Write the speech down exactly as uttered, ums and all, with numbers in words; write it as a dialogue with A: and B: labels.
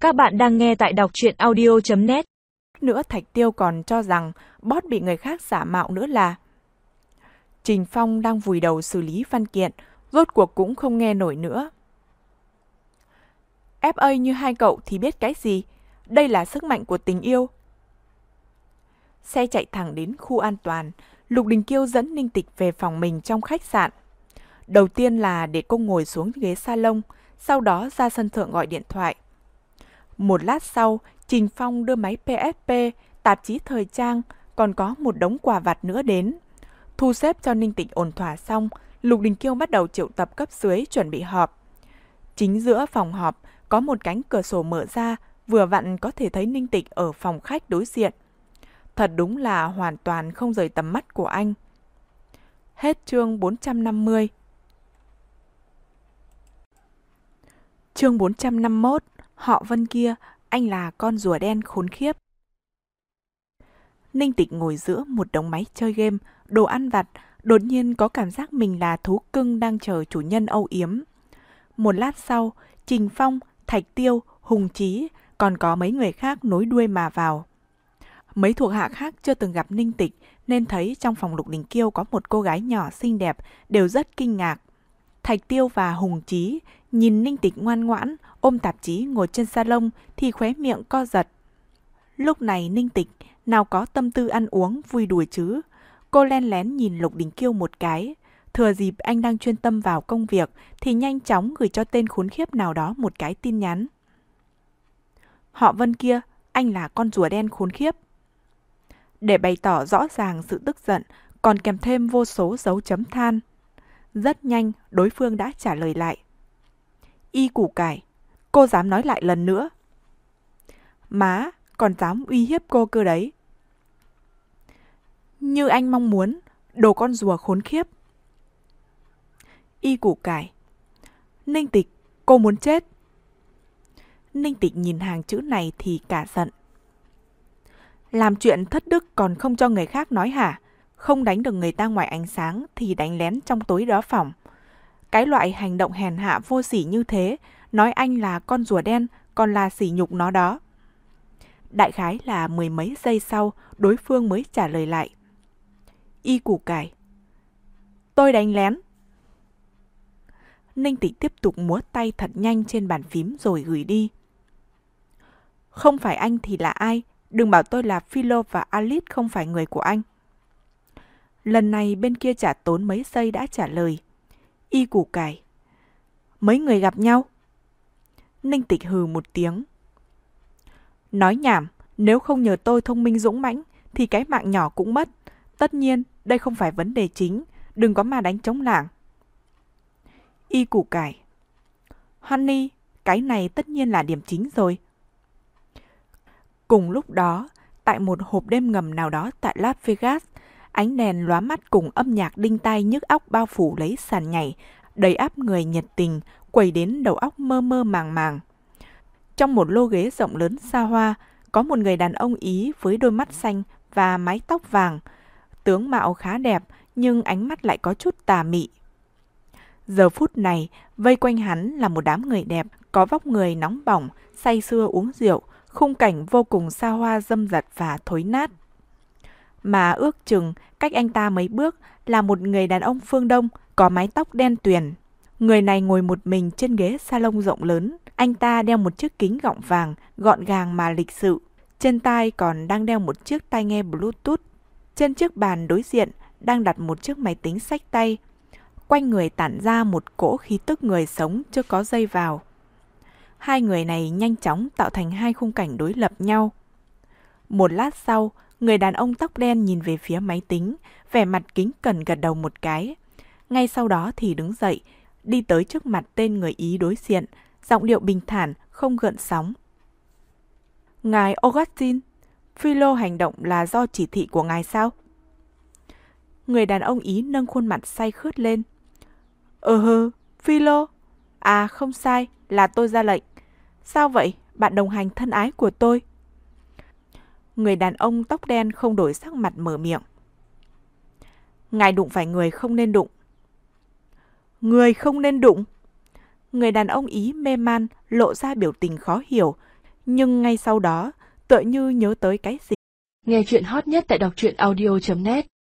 A: Các bạn đang nghe tại đọc truyện audio chấm net.
B: Nữa Thạch Tiêu còn cho rằng boss bị người khác giả mạo nữa là. Trình Phong đang vùi đầu xử lý văn kiện, rốt cuộc cũng không nghe nổi nữa. ép a như hai cậu thì biết cái gì? Đây là sức mạnh của tình yêu. Xe chạy thẳng đến khu an toàn, Lục Đình Kiêu dẫn Ninh Tịch về phòng mình trong khách sạn. Đầu tiên là để cô ngồi xuống ghế salon, sau đó ra sân thượng gọi điện thoại. Một lát sau, Trình Phong đưa máy pê ét pê, tạp chí thời trang, còn có một đống quà vặt nữa đến. Thu xếp cho Ninh Tịch ổn thỏa xong, Lục Đình Kiêu bắt đầu triệu tập cấp dưới chuẩn bị họp. Chính giữa phòng họp có một cánh cửa sổ mở ra, vừa vặn có thể thấy Ninh Tịch ở phòng khách đối diện. Thật đúng là hoàn toàn không rời tầm mắt của anh. Hết chương bốn trăm năm mươi. Chương bốn trăm năm mươi mốt, họ Vân kia, anh là con rùa đen khốn khiếp. Ninh Tịch ngồi giữa một đống máy chơi game, đồ ăn vặt, đột nhiên có cảm giác mình là thú cưng đang chờ chủ nhân âu yếm. Một lát sau, Trình Phong, Thạch Tiêu, Hùng Chí, còn có mấy người khác nối đuôi mà vào. Mấy thuộc hạ khác chưa từng gặp Ninh Tịch nên thấy trong phòng Lục Đình Kiêu có một cô gái nhỏ xinh đẹp, đều rất kinh ngạc. Thạch Tiêu và Hùng Chí nhìn Ninh Tịch ngoan ngoãn, ôm tạp chí ngồi trên salon thì khóe miệng co giật. Lúc này Ninh Tịch nào có tâm tư ăn uống vui đùa chứ. Cô len lén nhìn Lục Đình Kiêu một cái, thừa dịp anh đang chuyên tâm vào công việc thì nhanh chóng gửi cho tên khốn khiếp nào đó một cái tin nhắn. Họ Vân kia, anh là con rùa đen khốn khiếp. Để bày tỏ rõ ràng sự tức giận, còn kèm thêm vô số dấu chấm than. Rất nhanh, đối phương đã trả lời lại. Y củ cải, cô dám nói lại lần nữa. Má, còn dám uy hiếp cô cơ đấy. Như anh mong muốn, đồ con rùa khốn khiếp. Y củ cải, Ninh Tịch, cô muốn chết. Ninh Tịch nhìn hàng chữ này thì cả giận. Làm chuyện thất đức còn không cho người khác nói hả? Không đánh được người ta ngoài ánh sáng thì đánh lén trong tối đó phỏng. Cái loại hành động hèn hạ vô sỉ như thế, nói anh là con rùa đen còn là sỉ nhục nó đó. Đại khái là mười mấy giây sau, đối phương mới trả lời lại. Y củ cải, tôi đánh lén. Ninh Tịch tiếp tục múa tay thật nhanh trên bàn phím rồi gửi đi. Không phải anh thì là ai? Đừng bảo tôi là Philo và Alice không phải người của anh. Lần này bên kia chả tốn mấy giây đã trả lời. Y củ cải, mấy người gặp nhau. Ninh Tịch hừ một tiếng. Nói nhảm, nếu không nhờ tôi thông minh dũng mãnh thì cái mạng nhỏ cũng mất. Tất nhiên, đây không phải vấn đề chính, đừng có mà đánh trống lảng. Y củ cải, Honey, cái này tất nhiên là điểm chính rồi. Cùng lúc đó, tại một hộp đêm ngầm nào đó tại Las Vegas, ánh đèn lóa mắt cùng âm nhạc đinh tai nhức óc bao phủ lấy sàn nhảy, đầy áp người nhiệt tình, quẩy đến đầu óc mơ mơ màng màng. Trong một lô ghế rộng lớn xa hoa, có một người đàn ông Ý với đôi mắt xanh và mái tóc vàng. Tướng mạo khá đẹp, nhưng ánh mắt lại có chút tà mị. Giờ phút này, vây quanh hắn là một đám người đẹp, có vóc người nóng bỏng, say sưa uống rượu, khung cảnh vô cùng xa hoa dâm dật và thối nát. Mà ước chừng, cách anh ta mấy bước là một người đàn ông phương Đông, có mái tóc đen tuyền. Người này ngồi một mình trên ghế salon rộng lớn. Anh ta đeo một chiếc kính gọng vàng, gọn gàng mà lịch sự. Trên tai còn đang đeo một chiếc tai nghe Bluetooth. Trên chiếc bàn đối diện đang đặt một chiếc máy tính xách tay. Quanh người tản ra một cỗ khí tức người sống chưa có dây vào. Hai người này nhanh chóng tạo thành hai khung cảnh đối lập nhau. Một lát sau, người đàn ông tóc đen nhìn về phía máy tính, vẻ mặt kính cẩn gật đầu một cái. Ngay sau đó thì đứng dậy, đi tới trước mặt tên người Ý đối diện, giọng điệu bình thản, không gợn sóng. Ngài Augustine, Philo hành động là do chỉ thị của ngài sao? Người đàn ông Ý nâng khuôn mặt say khướt lên. Ờ hơ, Philo. À không sai, là tôi ra lệnh. Sao vậy, bạn đồng hành thân ái của tôi? Người đàn ông tóc đen không đổi sắc mặt mở miệng. Ngài đụng phải người không nên đụng. Người không nên đụng? Người đàn ông Ý mê man, lộ ra biểu tình khó hiểu. Nhưng ngay sau đó, tựa như nhớ tới cái gì.
C: Nghe chuyện hot nhất tại đọc truyện audio chấm net